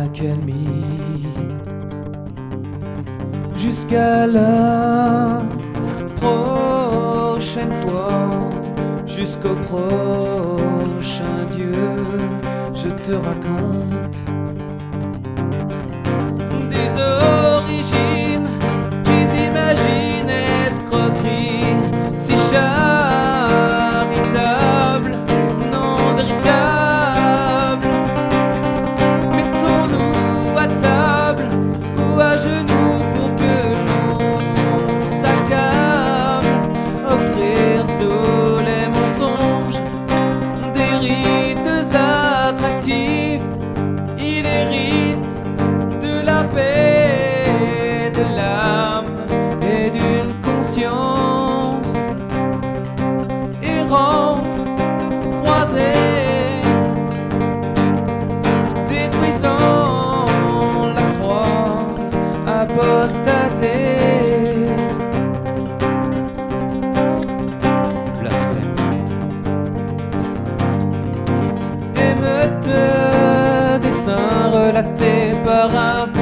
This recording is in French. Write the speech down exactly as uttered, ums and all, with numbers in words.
accalmie jusqu'à la prochaine fois, jusqu'au prochain Dieu. Je te raconte des origines qu'ils imaginent escroquerie si charitable, non véritable. Mettons-nous à table ou à genoux pour que l'on s'accable, offrir sous les mensonges des rites attractifs. Il hérite de la paix, de l'âme et d'une conscience errante, croisée, détruisant la croix apostasée. Blasphème. Émeute des saints relatés par un